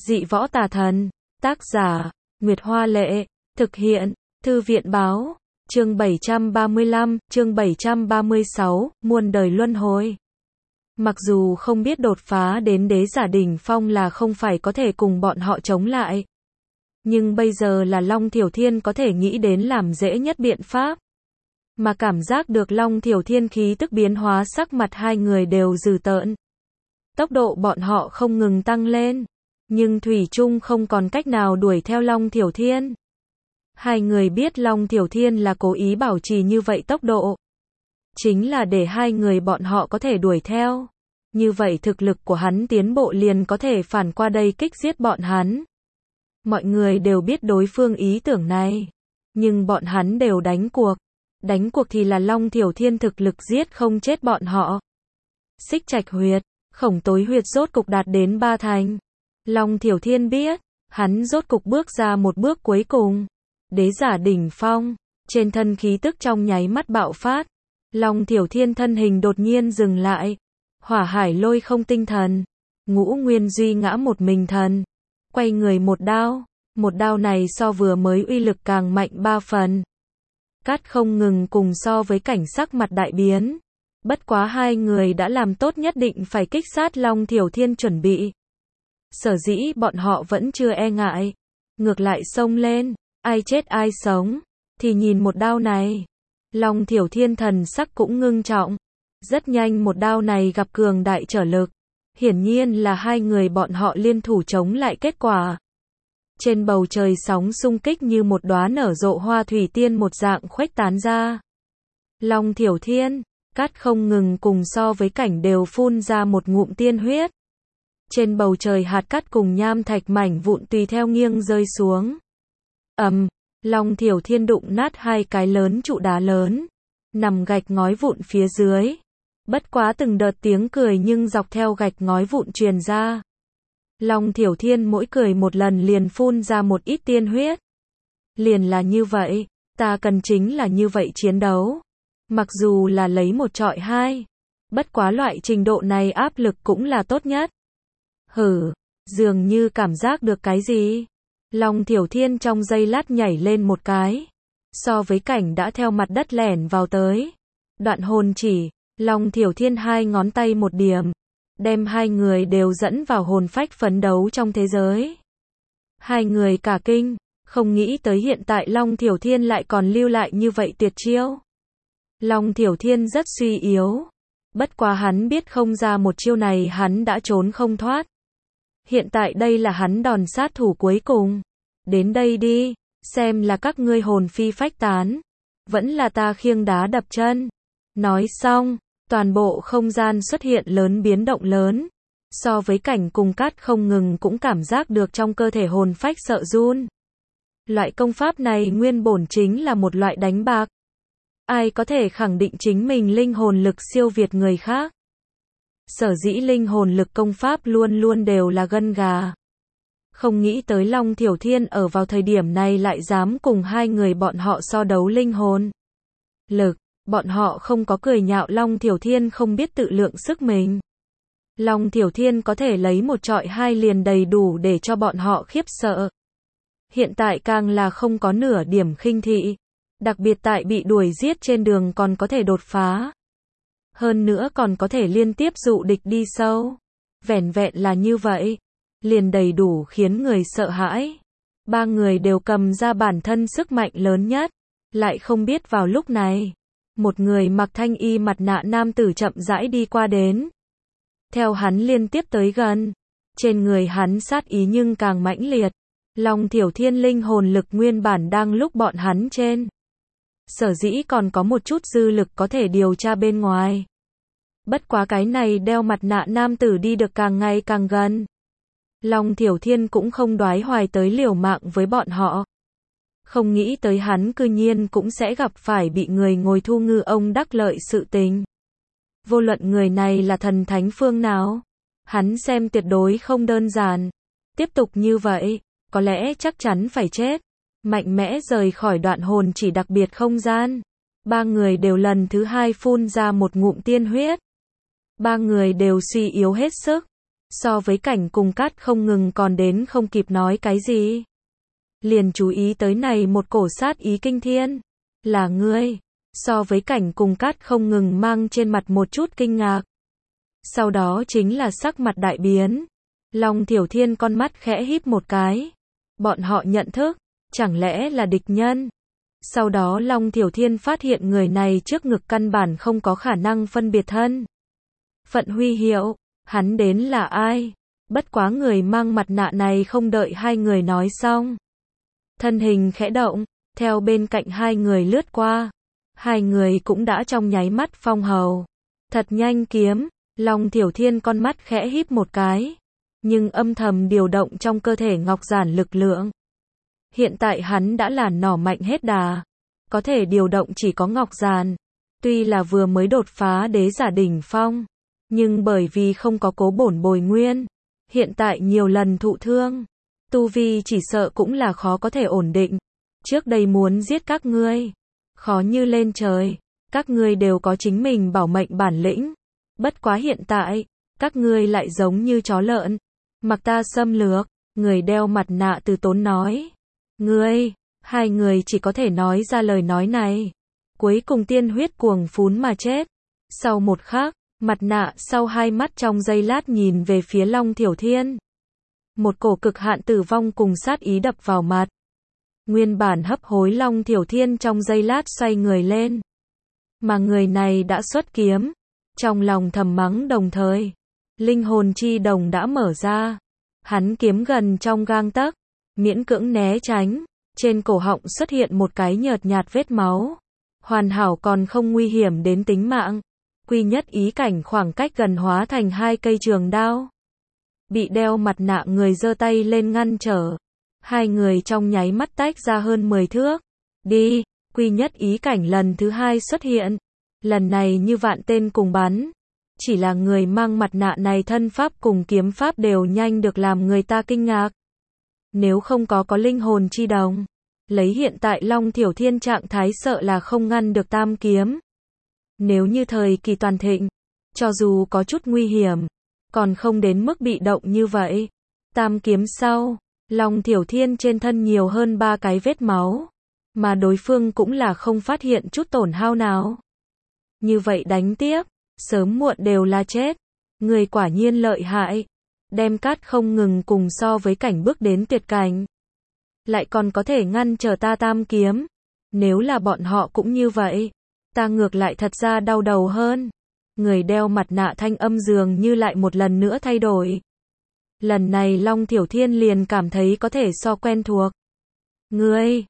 Dị võ tà thần. Tác giả, Nguyệt Hoa Lệ. Thực hiện, Thư viện Báo. Chương 735, chương 736, muôn đời luân hồi. Mặc dù không biết đột phá đến đế giả đỉnh phong là không phải có thể cùng bọn họ chống lại. Nhưng bây giờ là Long Thiểu Thiên có thể nghĩ đến làm dễ nhất biện pháp. Mà cảm giác được Long Thiểu Thiên khí tức biến hóa, sắc mặt hai người đều dữ tợn. Tốc độ bọn họ không ngừng tăng lên. Nhưng thủy chung không còn cách nào đuổi theo Long Thiểu Thiên. Hai người biết Long Thiểu Thiên là cố ý bảo trì như vậy tốc độ. Chính là để hai người bọn họ có thể đuổi theo. Như vậy thực lực của hắn tiến bộ liền có thể phản qua đây kích giết bọn hắn. Mọi người đều biết đối phương ý tưởng này. Nhưng bọn hắn đều đánh cuộc. Đánh cuộc thì là Long Thiểu Thiên thực lực giết không chết bọn họ. Xích Trạch huyệt, Khổng Tối huyệt rốt cục đạt đến 3 thành. Long Thiểu Thiên biết, hắn rốt cục bước ra một bước cuối cùng. Đế giả đỉnh phong, trên thân khí tức trong nháy mắt bạo phát. Long Thiểu Thiên thân hình đột nhiên dừng lại. Hỏa hải lôi không tinh thần. Ngũ Nguyên Duy ngã một mình thần. Quay người một đao này so vừa mới uy lực càng mạnh 3 phần. Cát không ngừng cùng so với cảnh sắc mặt đại biến. Bất quá hai người đã làm tốt nhất định phải kích sát Long Thiểu Thiên chuẩn bị. Sở dĩ bọn họ vẫn chưa e ngại. Ngược lại xông lên, ai chết ai sống. Thì nhìn một đao này. Long Thiểu Thiên thần sắc cũng ngưng trọng. Rất nhanh một đao này gặp cường đại trở lực. Hiển nhiên là hai người bọn họ liên thủ chống lại kết quả. Trên bầu trời sóng xung kích như một đóa nở rộ hoa thủy tiên một dạng khuếch tán ra. Long Thiểu Thiên, Cát không ngừng cùng so với cảnh đều phun ra một ngụm tiên huyết. Trên bầu trời hạt cát cùng nham thạch mảnh vụn tùy theo nghiêng rơi xuống. Long Thiểu Thiên đụng nát hai cái lớn trụ đá lớn, nằm gạch ngói vụn phía dưới. Bất quá từng đợt tiếng cười nhưng dọc theo gạch ngói vụn truyền ra. Long Thiểu Thiên mỗi cười một lần liền phun ra một ít tiên huyết. Liền là như vậy, ta cần chính là như vậy chiến đấu. Mặc dù là lấy một trọi hai, bất quá loại trình độ này áp lực cũng là tốt nhất. Dường như cảm giác được cái gì. Long Thiểu Thiên trong giây lát nhảy lên một cái. So với cảnh đã theo mặt đất lẻn vào tới. Đoạn hồn chỉ, Long Thiểu Thiên hai ngón tay một điểm. Đem hai người đều dẫn vào hồn phách phấn đấu trong thế giới. Hai người cả kinh, không nghĩ tới hiện tại Long Thiểu Thiên lại còn lưu lại như vậy tuyệt chiêu. Long Thiểu Thiên rất suy yếu. Bất quá hắn biết không ra một chiêu này hắn đã trốn không thoát. Hiện tại đây là hắn đòn sát thủ cuối cùng. Đến đây đi, xem là các ngươi hồn phi phách tán. Vẫn là ta khiêng đá đập chân. Nói xong, toàn bộ không gian xuất hiện lớn biến động lớn. So với cảnh cùng Cát không ngừng cũng cảm giác được trong cơ thể hồn phách sợ run. Loại công pháp này nguyên bổn chính là một loại đánh bạc. Ai có thể khẳng định chính mình linh hồn lực siêu việt người khác. Sở dĩ linh hồn lực công pháp luôn luôn đều là gân gà. Không nghĩ tới Long Thiểu Thiên ở vào thời điểm này lại dám cùng hai người bọn họ so đấu linh hồn lực. Bọn họ không có cười nhạo Long Thiểu Thiên không biết tự lượng sức mình. Long Thiểu Thiên có thể lấy một trọi hai liền đầy đủ để cho bọn họ khiếp sợ. Hiện tại càng là không có nửa điểm khinh thị. Đặc biệt tại bị đuổi giết trên đường còn có thể đột phá. Hơn nữa còn có thể liên tiếp dụ địch đi sâu. Vẻn vẹn là như vậy. Liền đầy đủ khiến người sợ hãi. Ba người đều cầm ra bản thân sức mạnh lớn nhất. Lại không biết vào lúc này. Một người mặc thanh y mặt nạ nam tử chậm rãi đi qua đến. Theo hắn liên tiếp tới gần. Trên người hắn sát ý nhưng càng mãnh liệt. Long Thiểu Thiên linh hồn lực nguyên bản đang lúc bọn hắn trên. Sở dĩ còn có một chút dư lực có thể điều tra bên ngoài. Bất quá cái này đeo mặt nạ nam tử đi được càng ngày càng gần. Long Thiểu Thiên cũng không đoái hoài tới liều mạng với bọn họ. Không nghĩ tới hắn cư nhiên cũng sẽ gặp phải bị người ngồi thu ngư ông đắc lợi sự tình. Vô luận người này là thần thánh phương nào, hắn xem tuyệt đối không đơn giản. Tiếp tục như vậy, có lẽ chắc chắn phải chết. Mạnh mẽ rời khỏi đoạn hồn chỉ đặc biệt không gian. Ba người đều lần thứ hai phun ra một ngụm tiên huyết. Ba người đều suy yếu hết sức. So với Cảnh cùng Cát không ngừng còn đến không kịp nói cái gì. Liền chú ý tới này một cổ sát ý kinh thiên. Là ngươi. So với Cảnh cùng Cát không ngừng mang trên mặt một chút kinh ngạc. Sau đó chính là sắc mặt đại biến. Long Thiểu Thiên con mắt khẽ híp một cái. Bọn họ nhận thức, chẳng lẽ là địch nhân? Sau đó Long Thiểu Thiên phát hiện người này trước ngực căn bản không có khả năng phân biệt thân phận huy hiệu, hắn đến là ai? Bất quá người mang mặt nạ này không đợi hai người nói xong. Thân hình khẽ động, theo bên cạnh hai người lướt qua. Hai người cũng đã trong nháy mắt phong hầu. Thật nhanh kiếm, Long Thiểu Thiên con mắt khẽ híp một cái. Nhưng âm thầm điều động trong cơ thể ngọc giản lực lượng. Hiện tại hắn đã là nỏ mạnh hết đà. Có thể điều động chỉ có ngọc giản. Tuy là vừa mới đột phá đế giả đỉnh phong. Nhưng bởi vì không có cố bổn bồi nguyên. Hiện tại nhiều lần thụ thương. Tu vi chỉ sợ cũng là khó có thể ổn định. Trước đây muốn giết các ngươi. Khó như lên trời. Các ngươi đều có chính mình bảo mệnh bản lĩnh. Bất quá hiện tại, các ngươi lại giống như chó lợn. Mặc ta xâm lược. Người đeo mặt nạ từ tốn nói. Ngươi, hai người chỉ có thể nói ra lời nói này. Cuối cùng tiên huyết cuồng phún mà chết. Sau một khắc, mặt nạ sau hai mắt trong giây lát nhìn về phía Long Thiểu Thiên. Một cổ cực hạn tử vong cùng sát ý đập vào mặt. Nguyên bản hấp hối Long Thiểu Thiên trong giây lát xoay người lên. Mà người này đã xuất kiếm. Trong lòng thầm mắng đồng thời. Linh hồn chi đồng đã mở ra. Hắn kiếm gần trong gang tấc. Miễn cưỡng né tránh. Trên cổ họng xuất hiện một cái nhợt nhạt vết máu. Hoàn hảo còn không nguy hiểm đến tính mạng. Quy nhất ý cảnh khoảng cách gần hóa thành hai cây trường đao. Bị đeo mặt nạ người giơ tay lên ngăn trở. Hai người trong nháy mắt tách ra hơn 10 thước. Đi, quy nhất ý cảnh lần thứ hai xuất hiện. Lần này như vạn tên cùng bắn. Chỉ là người mang mặt nạ này thân pháp cùng kiếm pháp đều nhanh được làm người ta kinh ngạc. Nếu không có linh hồn chi đồng. Lấy hiện tại Long Thiểu Thiên trạng thái sợ là không ngăn được tam kiếm. Nếu như thời kỳ toàn thịnh, cho dù có chút nguy hiểm, còn không đến mức bị động như vậy. Tam kiếm sau, Long Thiểu Thiên trên thân nhiều hơn 3 cái vết máu, mà đối phương cũng là không phát hiện chút tổn hao nào. Như vậy đánh tiếp, sớm muộn đều là chết. Người quả nhiên lợi hại, đem Cát không ngừng cùng so với Cảnh bước đến tuyệt cảnh. Lại còn có thể ngăn trở ta tam kiếm. Nếu là bọn họ cũng như vậy, ta ngược lại thật ra đau đầu hơn. Người đeo mặt nạ thanh âm dường như lại một lần nữa thay đổi. Lần này Long Thiểu Thiên liền cảm thấy có thể so quen thuộc. Ngươi,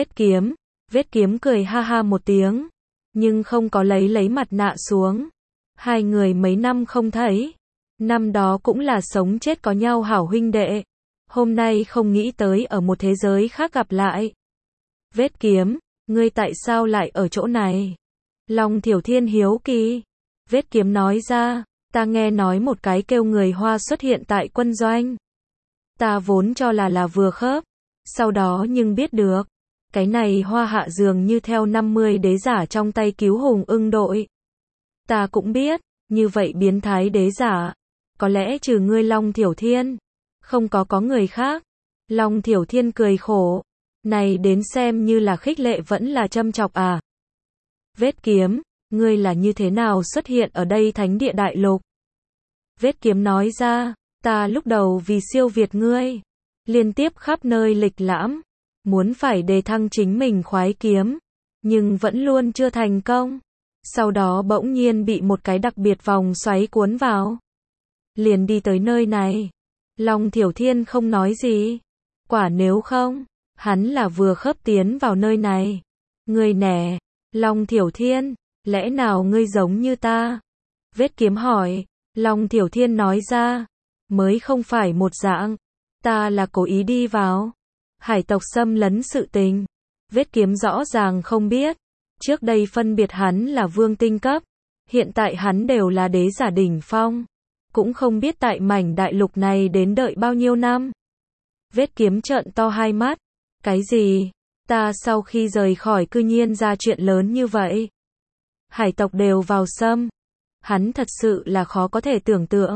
vết kiếm cười ha ha một tiếng, nhưng không có lấy mặt nạ xuống. Hai người mấy năm không thấy, năm đó cũng là sống chết có nhau hảo huynh đệ. Hôm nay không nghĩ tới ở một thế giới khác gặp lại. Vết kiếm, ngươi tại sao lại ở chỗ này? Long Thiểu Thiên hiếu kỳ. Vết kiếm nói ra, ta nghe nói một cái kêu người Hoa xuất hiện tại quân doanh. Ta vốn cho là vừa khớp. Sau đó nhưng biết được, cái này Hoa hạ dường như theo 50 đế giả trong tay cứu hùng ưng đội. Ta cũng biết, như vậy biến thái đế giả. Có lẽ trừ ngươi Long Thiểu Thiên, không có người khác. Long Thiểu Thiên cười khổ. Này đến xem như là khích lệ vẫn là châm chọc à? Vết kiếm, ngươi là như thế nào xuất hiện ở đây thánh địa đại lục? Vết kiếm nói ra, ta lúc đầu vì siêu việt ngươi, liên tiếp khắp nơi lịch lãm, muốn phải đề thăng chính mình khoái kiếm, nhưng vẫn luôn chưa thành công. Sau đó bỗng nhiên bị một cái đặc biệt vòng xoáy cuốn vào. Liền đi tới nơi này. Long Thiểu Thiên không nói gì. Quả nếu không, hắn là vừa khớp tiến vào nơi này. Ngươi nè, Long Thiểu Thiên, lẽ nào ngươi giống như ta? Vết kiếm hỏi. Long Thiểu Thiên nói ra, mới không phải một dạng. Ta là cố ý đi vào. Hải tộc xâm lấn sự tình. Vết kiếm rõ ràng không biết. Trước đây phân biệt hắn là vương tinh cấp. Hiện tại hắn đều là đế giả đỉnh phong. Cũng không biết tại mảnh đại lục này đến đợi bao nhiêu năm. Vết kiếm trợn to hai mắt. Cái gì? Ta sau khi rời khỏi cư nhiên ra chuyện lớn như vậy. Hải tộc đều vào xâm. Hắn thật sự là khó có thể tưởng tượng.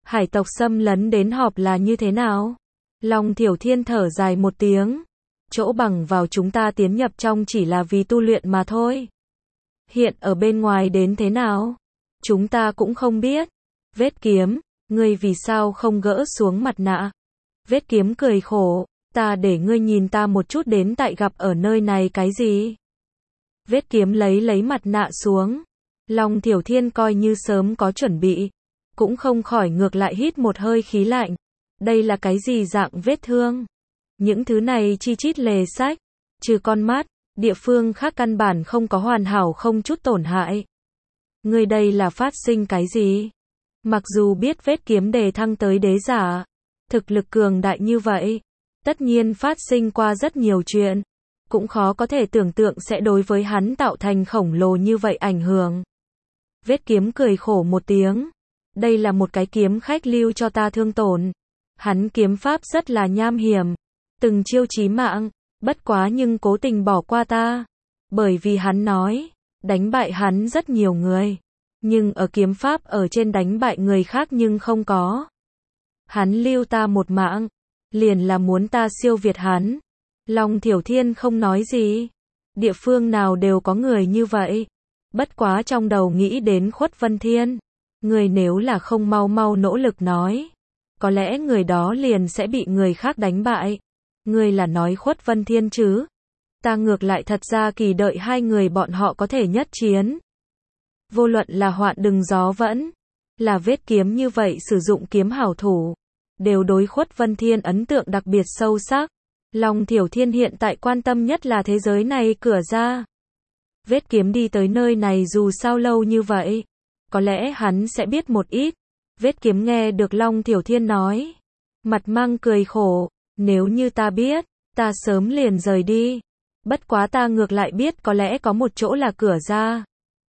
Hải tộc xâm lấn đến họp là như thế nào? Long Thiểu Thiên thở dài một tiếng. Chỗ bằng vào chúng ta tiến nhập trong chỉ là vì tu luyện mà thôi. Hiện ở bên ngoài đến thế nào? Chúng ta cũng không biết. Vết kiếm, ngươi vì sao không gỡ xuống mặt nạ? Vết kiếm cười khổ, ta để ngươi nhìn ta một chút đến tại gặp ở nơi này cái gì? Vết kiếm lấy mặt nạ xuống. Long Thiểu Thiên coi như sớm có chuẩn bị, cũng không khỏi ngược lại hít một hơi khí lạnh. Đây là cái gì dạng vết thương? Những thứ này chi chít lề sách, trừ con mắt, địa phương khác căn bản không có hoàn hảo không chút tổn hại. Ngươi đây là phát sinh cái gì? Mặc dù biết vết kiếm đề thăng tới đế giả, thực lực cường đại như vậy, tất nhiên phát sinh qua rất nhiều chuyện, cũng khó có thể tưởng tượng sẽ đối với hắn tạo thành khổng lồ như vậy ảnh hưởng. Vết kiếm cười khổ một tiếng. Đây là một cái kiếm khách lưu cho ta thương tổn. Hắn kiếm pháp rất là nham hiểm, từng chiêu chí mạng, bất quá nhưng cố tình bỏ qua ta. Bởi vì hắn nói, đánh bại hắn rất nhiều người, nhưng ở kiếm pháp ở trên đánh bại người khác nhưng không có. Hắn lưu ta một mạng, liền là muốn ta siêu việt hắn. Long Thiểu Thiên không nói gì. Địa phương nào đều có người như vậy. Bất quá trong đầu nghĩ đến Khuất Vân Thiên. Người nếu là không mau mau nỗ lực nói, có lẽ người đó liền sẽ bị người khác đánh bại. Người là nói Khuất Vân Thiên chứ? Ta ngược lại thật ra kỳ đợi hai người bọn họ có thể nhất chiến. Vô luận là Hoạn Đừng Gió Vẫn, là Vết Kiếm như vậy sử dụng kiếm hảo thủ, đều đối Khuất Vân Thiên ấn tượng đặc biệt sâu sắc. Long Thiểu Thiên hiện tại quan tâm nhất là thế giới này cửa ra. Vết Kiếm đi tới nơi này dù sao lâu như vậy, có lẽ hắn sẽ biết một ít. Vết Kiếm nghe được Long Thiểu Thiên nói, mặt mang cười khổ, nếu như ta biết, ta sớm liền rời đi. Bất quá ta ngược lại biết có lẽ có một chỗ là cửa ra.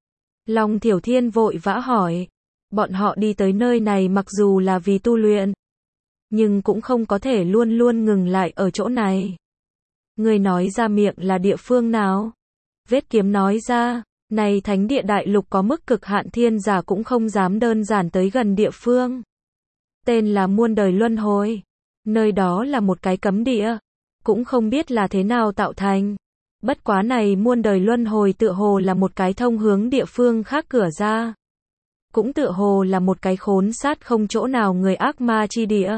Long Thiểu Thiên vội vã hỏi, bọn họ đi tới nơi này mặc dù là vì tu luyện, nhưng cũng không có thể luôn luôn ngừng lại ở chỗ này. Người nói ra miệng là địa phương nào? Vết Kiếm nói ra, này thánh địa đại lục có mức cực hạn thiên giả cũng không dám đơn giản tới gần địa phương. Tên là muôn đời luân hồi. Nơi đó là một cái cấm địa, cũng không biết là thế nào tạo thành. Bất quá này muôn đời luân hồi tựa hồ là một cái thông hướng địa phương khác cửa ra. Cũng tựa hồ là một cái khốn sát không chỗ nào người ác ma chi địa.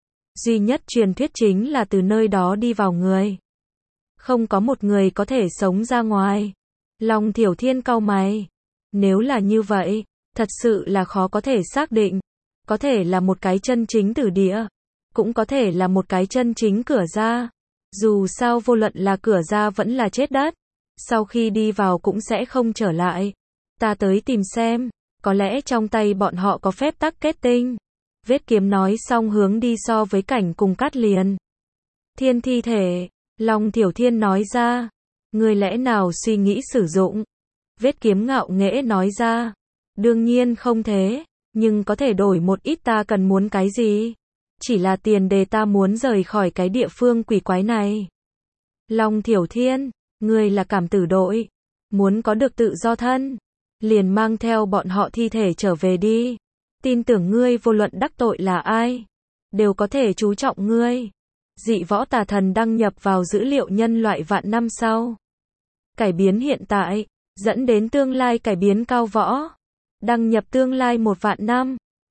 Duy nhất truyền thuyết chính là từ nơi đó đi vào người, không có một người có thể sống ra ngoài. Long Thiểu Thiên cau mày. Nếu là như vậy, thật sự là khó có thể xác định. Có thể là một cái chân chính tử địa, cũng có thể là một cái chân chính cửa ra. Dù sao vô luận là cửa ra vẫn là chết đất, sau khi đi vào cũng sẽ không trở lại. Ta tới tìm xem, có lẽ trong tay bọn họ có phép tắc kết tinh. Vết Kiếm nói xong hướng đi so với cảnh cùng Cát liền. Thiên thi thể, Long Thiểu Thiên nói ra, người lẽ nào suy nghĩ sử dụng? Vết Kiếm ngạo nghễ nói ra, đương nhiên không thế, nhưng có thể đổi một ít. Ta cần muốn cái gì? Chỉ là tiền đề ta muốn rời khỏi cái địa phương quỷ quái này. Long Thiểu Thiên, ngươi là cảm tử đội, muốn có được tự do thân, liền mang theo bọn họ thi thể trở về đi. Tin tưởng ngươi vô luận đắc tội là ai, đều có thể chú trọng ngươi. Dị võ tà thần đăng nhập vào dữ liệu nhân loại vạn năm sau. Cải biến hiện tại, dẫn đến tương lai cải biến cao võ. Đăng nhập tương lai 1 vạn năm.